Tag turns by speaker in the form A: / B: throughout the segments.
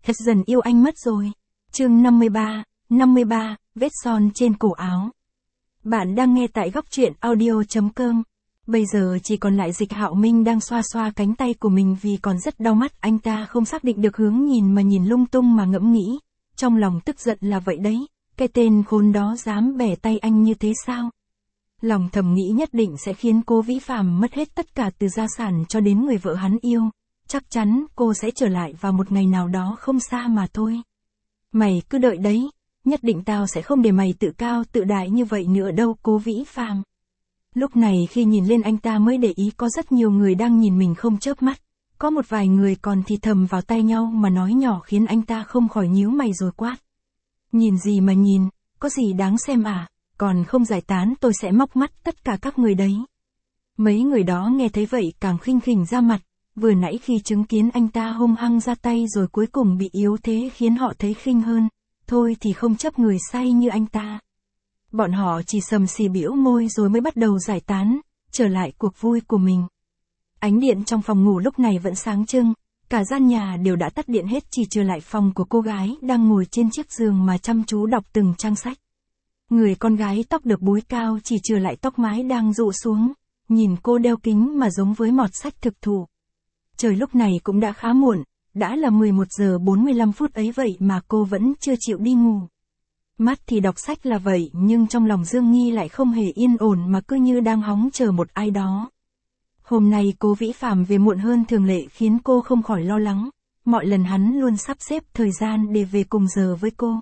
A: thật dần yêu anh mất rồi. Chương 53, vết son trên cổ áo. Bạn đang nghe tại góc truyện audio.com. Bây giờ chỉ còn lại Dịch Hạo Minh đang xoa xoa cánh tay của mình vì còn rất đau mắt. Anh ta không xác định được hướng nhìn mà nhìn lung tung mà ngẫm nghĩ. Trong lòng tức giận là vậy đấy, cái tên khốn đó dám bẻ tay anh như thế sao? Lòng thầm nghĩ nhất định sẽ khiến cô Vĩ Phạm mất hết tất cả từ gia sản cho đến người vợ hắn yêu. Chắc chắn cô sẽ trở lại vào một ngày nào đó không xa mà thôi. Mày cứ đợi đấy, nhất định tao sẽ không để mày tự cao tự đại như vậy nữa đâu cô Vĩ Phạm. Lúc này khi nhìn lên anh ta mới để ý có rất nhiều người đang nhìn mình không chớp mắt. Có một vài người còn thì thầm vào tai nhau mà nói nhỏ khiến anh ta không khỏi nhíu mày rồi quát. Nhìn gì mà nhìn, có gì đáng xem à, còn không giải tán tôi sẽ móc mắt tất cả các người đấy. Mấy người đó nghe thấy vậy càng khinh khỉnh ra mặt, vừa nãy khi chứng kiến anh ta hung hăng ra tay rồi cuối cùng bị yếu thế khiến họ thấy khinh hơn, thôi thì không chấp người say như anh ta. Bọn họ chỉ sầm xì bĩu môi rồi mới bắt đầu giải tán, trở lại cuộc vui của mình. Ánh điện trong phòng ngủ lúc này vẫn sáng trưng, cả gian nhà đều đã tắt điện hết chỉ trừ lại phòng của cô gái đang ngồi trên chiếc giường mà chăm chú đọc từng trang sách. Người con gái tóc được búi cao chỉ trừ lại tóc mái đang rụ xuống, nhìn cô đeo kính mà giống với mọt sách thực thụ. Trời lúc này cũng đã khá muộn, đã là 11 giờ 45 phút ấy vậy mà cô vẫn chưa chịu đi ngủ. Mắt thì đọc sách là vậy nhưng trong lòng Dương Nghi lại không hề yên ổn mà cứ như đang hóng chờ một ai đó. Hôm nay cô Vĩ Phạm về muộn hơn thường lệ khiến cô không khỏi lo lắng, mọi lần hắn luôn sắp xếp thời gian để về cùng giờ với cô.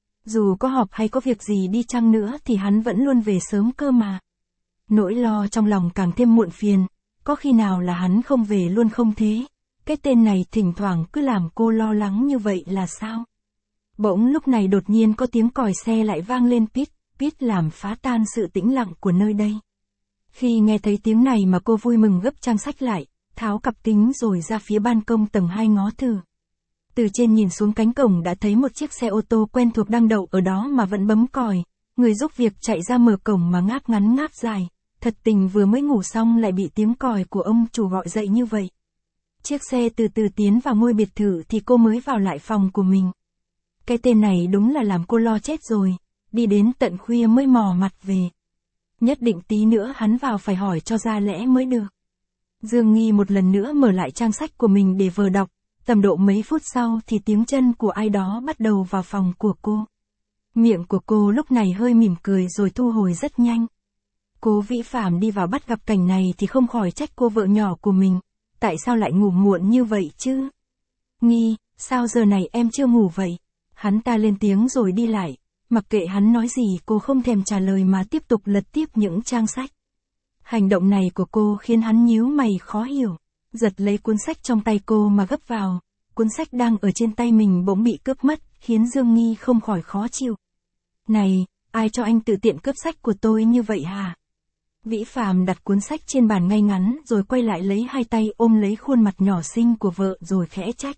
A: Dù có họp hay có việc gì đi chăng nữa thì hắn vẫn luôn về sớm cơ mà. Nỗi lo trong lòng càng thêm muộn phiền, có khi nào là hắn không về luôn không thế? Cái tên này thỉnh thoảng cứ làm cô lo lắng như vậy là sao? Bỗng lúc này đột nhiên có tiếng còi xe lại vang lên pít, pít làm phá tan sự tĩnh lặng của nơi đây. Khi nghe thấy tiếng này mà cô vui mừng gấp trang sách lại, tháo cặp kính rồi ra phía ban công tầng 2 ngó thử. Từ trên nhìn xuống cánh cổng đã thấy một chiếc xe ô tô quen thuộc đang đậu ở đó mà vẫn bấm còi, người giúp việc chạy ra mở cổng mà ngáp ngắn ngáp dài, thật tình vừa mới ngủ xong lại bị tiếng còi của ông chủ gọi dậy như vậy. Chiếc xe từ từ tiến vào ngôi biệt thự thì cô mới vào lại phòng của mình. Cái tên này đúng là làm cô lo chết rồi, đi đến tận khuya mới mò mặt về. Nhất định tí nữa hắn vào phải hỏi cho ra lẽ mới được. Dương Nghi một lần nữa mở lại trang sách của mình để vừa đọc, tầm độ mấy phút sau thì tiếng chân của ai đó bắt đầu vào phòng của cô. Miệng của cô lúc này hơi mỉm cười rồi thu hồi rất nhanh. Cô Vĩ Phạm đi vào bắt gặp cảnh này thì không khỏi trách cô vợ nhỏ của mình, tại sao lại ngủ muộn như vậy chứ? Nghi, sao giờ này em chưa ngủ vậy? Hắn ta lên tiếng rồi đi lại, mặc kệ hắn nói gì cô không thèm trả lời mà tiếp tục lật tiếp những trang sách. Hành động này của cô khiến hắn nhíu mày khó hiểu, giật lấy cuốn sách trong tay cô mà gấp vào, cuốn sách đang ở trên tay mình bỗng bị cướp mất, khiến Dương Nghi không khỏi khó chịu. Này, ai cho anh tự tiện cướp sách của tôi như vậy hả? Vĩ Phạm đặt cuốn sách trên bàn ngay ngắn rồi quay lại lấy hai tay ôm lấy khuôn mặt nhỏ xinh của vợ rồi khẽ trách.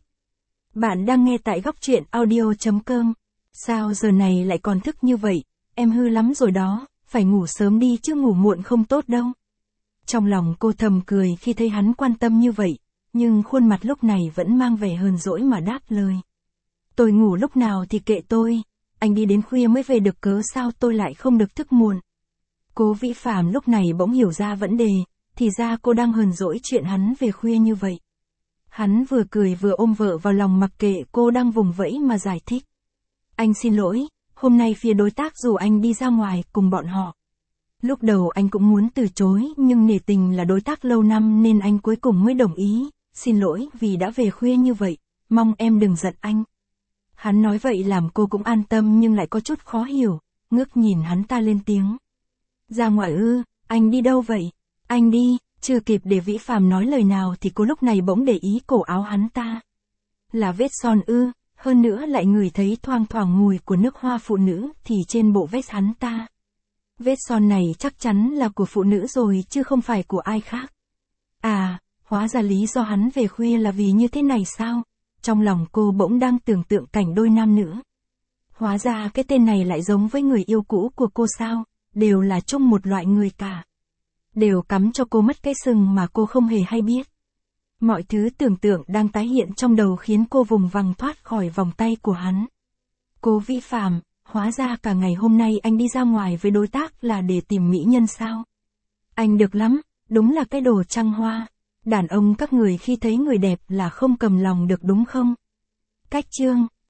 A: Bạn đang nghe tại góc truyện audio.com. Sao giờ này lại còn thức như vậy, em hư lắm rồi đó, phải ngủ sớm đi chứ ngủ muộn không tốt đâu. Trong lòng cô thầm cười khi thấy hắn quan tâm như vậy, nhưng khuôn mặt lúc này vẫn mang vẻ hờn dỗi mà đáp lời. Tôi ngủ lúc nào thì kệ tôi, anh đi đến khuya mới về được cớ sao tôi lại không được thức muộn. Cô Vĩ Phạm lúc này bỗng hiểu ra vấn đề, thì ra cô đang hờn dỗi chuyện hắn về khuya như vậy. Hắn vừa cười vừa ôm vợ vào lòng mặc kệ cô đang vùng vẫy mà giải thích. Anh xin lỗi, hôm nay phía đối tác rủ anh đi ra ngoài cùng bọn họ. Lúc đầu anh cũng muốn từ chối nhưng nể tình là đối tác lâu năm nên anh cuối cùng mới đồng ý, xin lỗi vì đã về khuya như vậy, mong em đừng giận anh. Hắn nói vậy làm cô cũng an tâm nhưng lại có chút khó hiểu, ngước nhìn hắn ta lên tiếng. Ra ngoài ư, anh đi đâu vậy? Anh đi, chưa kịp để Vĩ Phạm nói lời nào thì cô lúc này bỗng để ý cổ áo hắn ta. Là vết son ư, hơn nữa lại ngửi thấy thoang thoảng mùi của nước hoa phụ nữ thì trên bộ vest hắn ta. Vết son này chắc chắn là của phụ nữ rồi chứ không phải của ai khác. À, hóa ra lý do hắn về khuya là vì như thế này sao? Trong lòng cô bỗng đang tưởng tượng cảnh đôi nam nữ. Hóa ra cái tên này lại giống với người yêu cũ của cô sao? Đều là chung một loại người cả. Đều cắm cho cô mất cái sừng mà cô không hề hay biết. Mọi thứ tưởng tượng đang tái hiện trong đầu khiến cô vùng vằng thoát khỏi vòng tay của hắn. Cố Vĩ Phạm, hóa ra cả ngày hôm nay anh đi ra ngoài với đối tác là để tìm mỹ nhân sao? Anh được lắm, đúng là cái đồ trăng hoa. Đàn ông các người khi thấy người đẹp là không cầm lòng được đúng không? Cách chương